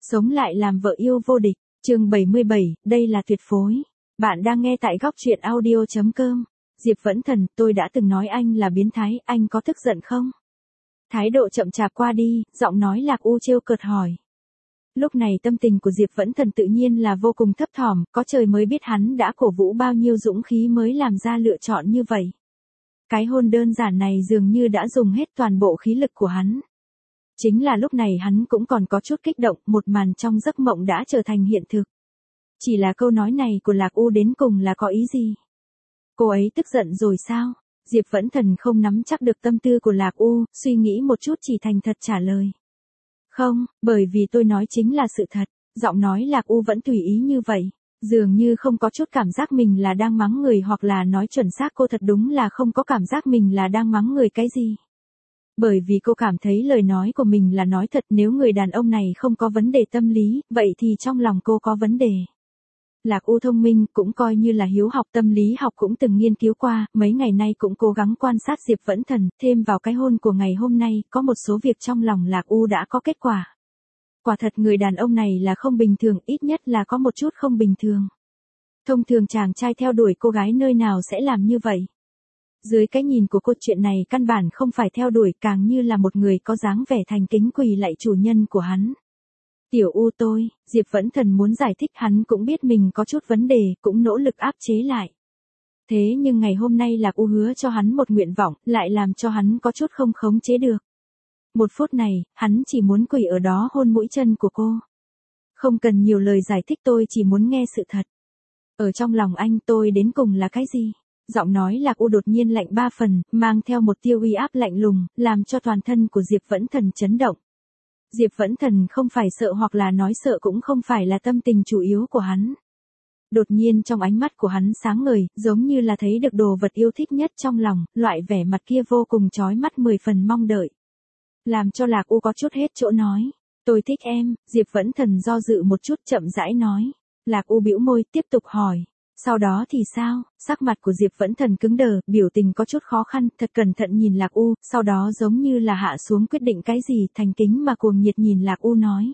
Sống lại làm vợ yêu vô địch, chương 77, đây là tuyệt phối. Bạn đang nghe tại góc truyện audio.com. Diệp Vẫn Thần, tôi đã từng nói anh là biến thái, anh có tức giận không? Thái độ chậm chạp qua đi, giọng nói lạc u trêu cợt hỏi. Lúc này tâm tình của Diệp Vẫn Thần tự nhiên là vô cùng thấp thỏm, có trời mới biết hắn đã cổ vũ bao nhiêu dũng khí mới làm ra lựa chọn như vậy. Cái hôn đơn giản này dường như đã dùng hết toàn bộ khí lực của hắn. Chính là lúc này hắn cũng còn có chút kích động, một màn trong giấc mộng đã trở thành hiện thực. Chỉ là câu nói này của Lạc U đến cùng là có ý gì? Cô ấy tức giận rồi sao? Diệp Vẫn Thần không nắm chắc được tâm tư của Lạc U, suy nghĩ một chút chỉ thành thật trả lời. Không, bởi vì tôi nói chính là sự thật. Giọng nói Lạc U vẫn tùy ý như vậy, dường như không có chút cảm giác mình là đang mắng người, hoặc là nói chuẩn xác cô thật đúng là không có cảm giác mình là đang mắng người cái gì. Bởi vì cô cảm thấy lời nói của mình là nói thật, nếu người đàn ông này không có vấn đề tâm lý, vậy thì trong lòng cô có vấn đề. Lạc U thông minh, cũng coi như là hiếu học, tâm lý học cũng từng nghiên cứu qua, mấy ngày nay cũng cố gắng quan sát Diệp Vẫn Thần, thêm vào cái hôn của ngày hôm nay, có một số việc trong lòng Lạc U đã có kết quả. Quả thật người đàn ông này là không bình thường, ít nhất là có một chút không bình thường. Thông thường chàng trai theo đuổi cô gái nơi nào sẽ làm như vậy? Dưới cái nhìn của cô, chuyện này căn bản không phải theo đuổi, càng như là một người có dáng vẻ thành kính quỳ lạy chủ nhân của hắn. Tiểu U tôi, Diệp Vẫn Thần muốn giải thích, hắn cũng biết mình có chút vấn đề, cũng nỗ lực áp chế lại. Thế nhưng ngày hôm nay Lạc U hứa cho hắn một nguyện vọng, lại làm cho hắn có chút không khống chế được. Một phút này, hắn chỉ muốn quỳ ở đó hôn mũi chân của cô. Không cần nhiều lời giải thích, tôi chỉ muốn nghe sự thật. Ở trong lòng anh tôi đến cùng là cái gì? Giọng nói Lạc U đột nhiên lạnh ba phần, mang theo một tia uy áp lạnh lùng, làm cho toàn thân của Diệp Vẫn Thần chấn động. Diệp Vẫn Thần không phải sợ, hoặc là nói sợ cũng không phải là tâm tình chủ yếu của hắn. Đột nhiên trong ánh mắt của hắn sáng ngời, giống như là thấy được đồ vật yêu thích nhất trong lòng, loại vẻ mặt kia vô cùng chói mắt, 10 phần mong đợi. Làm cho Lạc U có chút hết chỗ nói. Tôi thích em, Diệp Vẫn Thần do dự một chút chậm rãi nói. Lạc U bĩu môi tiếp tục hỏi. Sau đó thì sao? Sắc mặt của Diệp Vẫn Thần cứng đờ, biểu tình có chút khó khăn, thật cẩn thận nhìn Lạc U, sau đó giống như là hạ xuống quyết định cái gì, thành kính mà cuồng nhiệt nhìn Lạc U nói.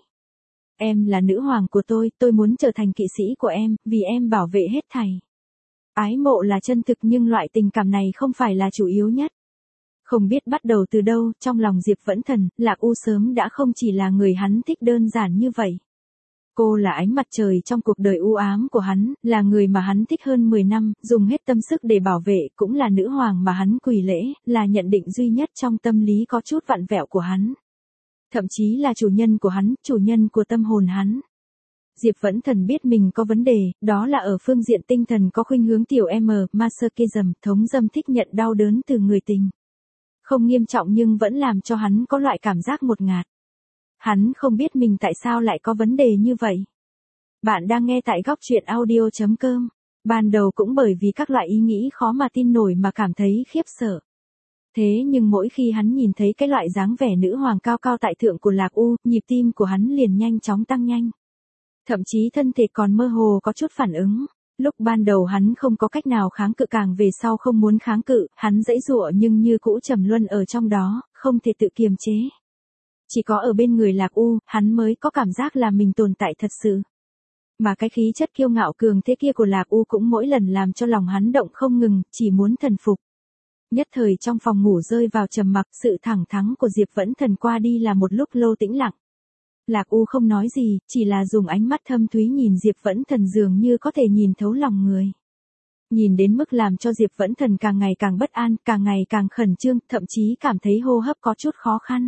Em là nữ hoàng của tôi muốn trở thành kỵ sĩ của em, vì em bảo vệ hết thảy. Ái mộ là chân thực, nhưng loại tình cảm này không phải là chủ yếu nhất. Không biết bắt đầu từ đâu, trong lòng Diệp Vẫn Thần, Lạc U sớm đã không chỉ là người hắn thích đơn giản như vậy. Cô là ánh mặt trời trong cuộc đời u ám của hắn, là người mà hắn thích hơn 10 năm, dùng hết tâm sức để bảo vệ, cũng là nữ hoàng mà hắn quỳ lễ, là nhận định duy nhất trong tâm lý có chút vặn vẹo của hắn. Thậm chí là chủ nhân của hắn, chủ nhân của tâm hồn hắn. Diệp Vẫn Thần biết mình có vấn đề, đó là ở phương diện tinh thần, có khuynh hướng tiểu masochism, thống dâm, thích nhận đau đớn từ người tình. Không nghiêm trọng nhưng vẫn làm cho hắn có loại cảm giác ngột ngạt. Hắn không biết mình tại sao lại có vấn đề như vậy. Bạn đang nghe tại góc truyện audio.com. Ban đầu cũng bởi vì các loại ý nghĩ khó mà tin nổi mà cảm thấy khiếp sợ. Thế nhưng mỗi khi hắn nhìn thấy cái loại dáng vẻ nữ hoàng cao cao tại thượng của Lạc U, nhịp tim của hắn liền nhanh chóng tăng nhanh. Thậm chí thân thể còn mơ hồ có chút phản ứng. Lúc ban đầu hắn không có cách nào kháng cự, càng về sau không muốn kháng cự, hắn giãy giụa nhưng như cũ trầm luân ở trong đó, không thể tự kiềm chế. Chỉ có ở bên người Lạc U, hắn mới có cảm giác là mình tồn tại thật sự. Mà cái khí chất kiêu ngạo cường thế kia của Lạc U cũng mỗi lần làm cho lòng hắn động không ngừng, chỉ muốn thần phục. Nhất thời trong phòng ngủ rơi vào trầm mặc, sự thẳng thắn của Diệp Vẫn Thần qua đi là một lúc lâu tĩnh lặng. Lạc U không nói gì, chỉ là dùng ánh mắt thâm thúy nhìn Diệp Vẫn Thần, dường như có thể nhìn thấu lòng người. Nhìn đến mức làm cho Diệp Vẫn Thần càng ngày càng bất an, càng ngày càng khẩn trương, thậm chí cảm thấy hô hấp có chút khó khăn.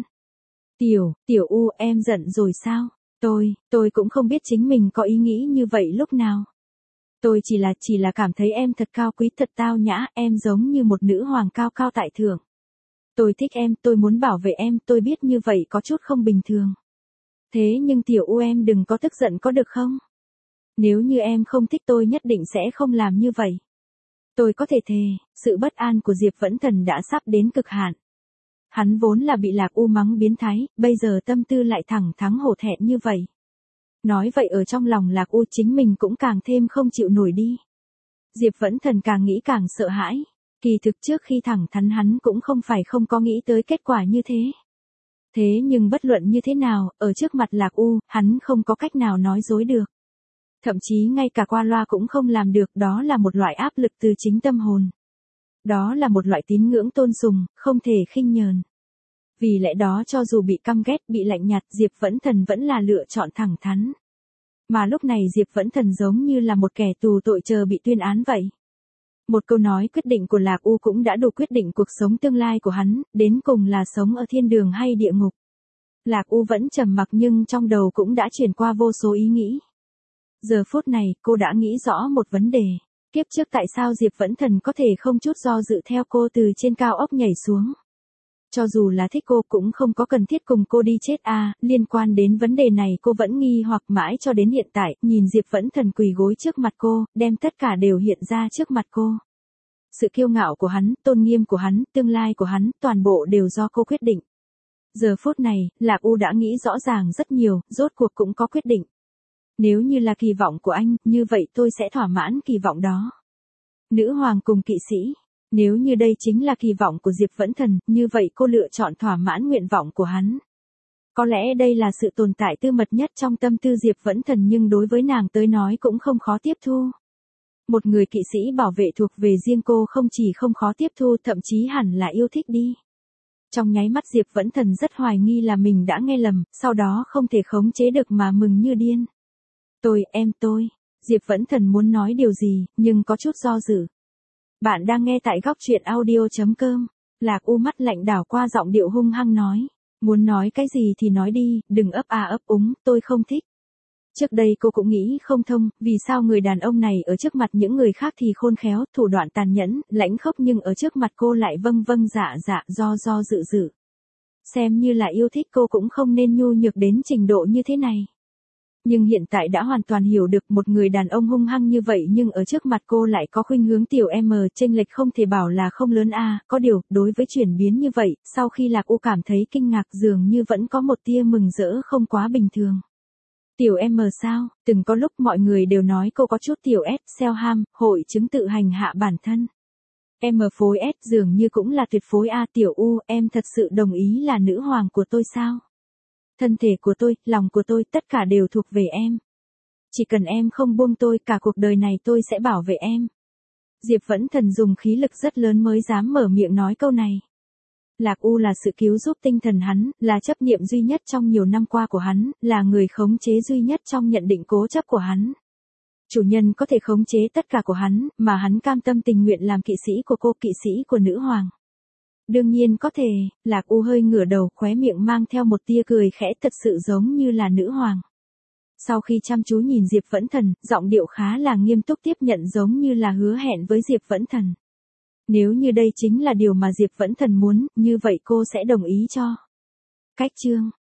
Tiểu U, em giận rồi sao? Tôi cũng không biết chính mình có ý nghĩ như vậy lúc nào. Tôi chỉ là cảm thấy em thật cao quý, thật tao nhã, em giống như một nữ hoàng cao cao tại thượng. Tôi thích em, tôi muốn bảo vệ em, tôi biết như vậy có chút không bình thường. Thế nhưng Tiểu U, em đừng có tức giận có được không? Nếu như em không thích tôi nhất định sẽ không làm như vậy. Tôi có thể thề, sự bất an của Diệp Vẫn Thần đã sắp đến cực hạn. Hắn vốn là bị Lạc U mắng biến thái, bây giờ tâm tư lại thẳng thắn hổ thẹn như vậy. Nói vậy ở trong lòng Lạc U chính mình cũng càng thêm không chịu nổi đi. Diệp Vẫn Thần càng nghĩ càng sợ hãi. Kỳ thực trước khi thẳng thắn hắn cũng không phải không có nghĩ tới kết quả như thế. Thế nhưng bất luận như thế nào, ở trước mặt Lạc U, hắn không có cách nào nói dối được. Thậm chí ngay cả qua loa cũng không làm được, đó là một loại áp lực từ chính tâm hồn. Đó là một loại tín ngưỡng tôn sùng, không thể khinh nhờn. Vì lẽ đó cho dù bị căm ghét, bị lạnh nhạt, Diệp Vẫn Thần vẫn là lựa chọn thẳng thắn. Mà lúc này Diệp Vẫn Thần giống như là một kẻ tù tội chờ bị tuyên án vậy. Một câu nói quyết định của Lạc U cũng đã đủ quyết định cuộc sống tương lai của hắn, đến cùng là sống ở thiên đường hay địa ngục. Lạc U vẫn trầm mặc nhưng trong đầu cũng đã chuyển qua vô số ý nghĩ. Giờ phút này, cô đã nghĩ rõ một vấn đề. Kiếp trước tại sao Diệp Vẫn Thần có thể không chút do dự theo cô từ trên cao ốc nhảy xuống. Cho dù là thích cô cũng không có cần thiết cùng cô đi chết à, liên quan đến vấn đề này cô vẫn nghi hoặc mãi cho đến hiện tại, nhìn Diệp Vẫn Thần quỳ gối trước mặt cô, đem tất cả đều hiện ra trước mặt cô. Sự kiêu ngạo của hắn, tôn nghiêm của hắn, tương lai của hắn, toàn bộ đều do cô quyết định. Giờ phút này, Lạc U đã nghĩ rõ ràng rất nhiều, rốt cuộc cũng có quyết định. Nếu như là kỳ vọng của anh, như vậy tôi sẽ thỏa mãn kỳ vọng đó. Nữ hoàng cùng kỵ sĩ. Nếu như đây chính là kỳ vọng của Diệp Vẫn Thần, như vậy cô lựa chọn thỏa mãn nguyện vọng của hắn. Có lẽ đây là sự tồn tại tư mật nhất trong tâm tư Diệp Vẫn Thần nhưng đối với nàng tới nói cũng không khó tiếp thu. Một người kỵ sĩ bảo vệ thuộc về riêng cô không chỉ không khó tiếp thu thậm chí hẳn là yêu thích đi. Trong nháy mắt Diệp Vẫn Thần rất hoài nghi là mình đã nghe lầm, sau đó không thể khống chế được mà mừng như điên. Tôi. Diệp Vẫn Thần muốn nói điều gì, nhưng có chút do dự. Bạn đang nghe tại góc truyện audio.com. Lạc U mắt lạnh đảo qua giọng điệu hung hăng nói. Muốn nói cái gì thì nói đi, đừng ấp à ấp úng, tôi không thích. Trước đây cô cũng nghĩ không thông, vì sao người đàn ông này ở trước mặt những người khác thì khôn khéo, thủ đoạn tàn nhẫn, lãnh khốc nhưng ở trước mặt cô lại vâng dạ do dự. Xem như là yêu thích cô cũng không nên nhu nhược đến trình độ như thế này. Nhưng hiện tại đã hoàn toàn hiểu được một người đàn ông hung hăng như vậy nhưng ở trước mặt cô lại có khuynh hướng tiểu M chênh lệch không thể bảo là không lớn a. Có điều, đối với chuyển biến như vậy, sau khi Lạc U cảm thấy kinh ngạc dường như vẫn có một tia mừng rỡ không quá bình thường. Tiểu M sao, từng có lúc mọi người đều nói cô có chút tiểu S, self ham, hội chứng tự hành hạ bản thân. M phối S dường như cũng là tuyệt phối A tiểu U, em thật sự đồng ý là nữ hoàng của tôi sao? Thân thể của tôi, lòng của tôi, tất cả đều thuộc về em. Chỉ cần em không buông tôi, cả cuộc đời này tôi sẽ bảo vệ em. Diệp Vẫn Thần dùng khí lực rất lớn mới dám mở miệng nói câu này. Lạc U là sự cứu giúp tinh thần hắn, là chấp niệm duy nhất trong nhiều năm qua của hắn, là người khống chế duy nhất trong nhận định cố chấp của hắn. Chủ nhân có thể khống chế tất cả của hắn, mà hắn cam tâm tình nguyện làm kỵ sĩ của cô, kỵ sĩ của nữ hoàng. Đương nhiên có thể, Lạc U hơi ngửa đầu, khóe miệng mang theo một tia cười khẽ thật sự giống như là nữ hoàng. Sau khi chăm chú nhìn Diệp Vẫn Thần, giọng điệu khá là nghiêm túc tiếp nhận giống như là hứa hẹn với Diệp Vẫn Thần. Nếu như đây chính là điều mà Diệp Vẫn Thần muốn, như vậy cô sẽ đồng ý cho. Cách chương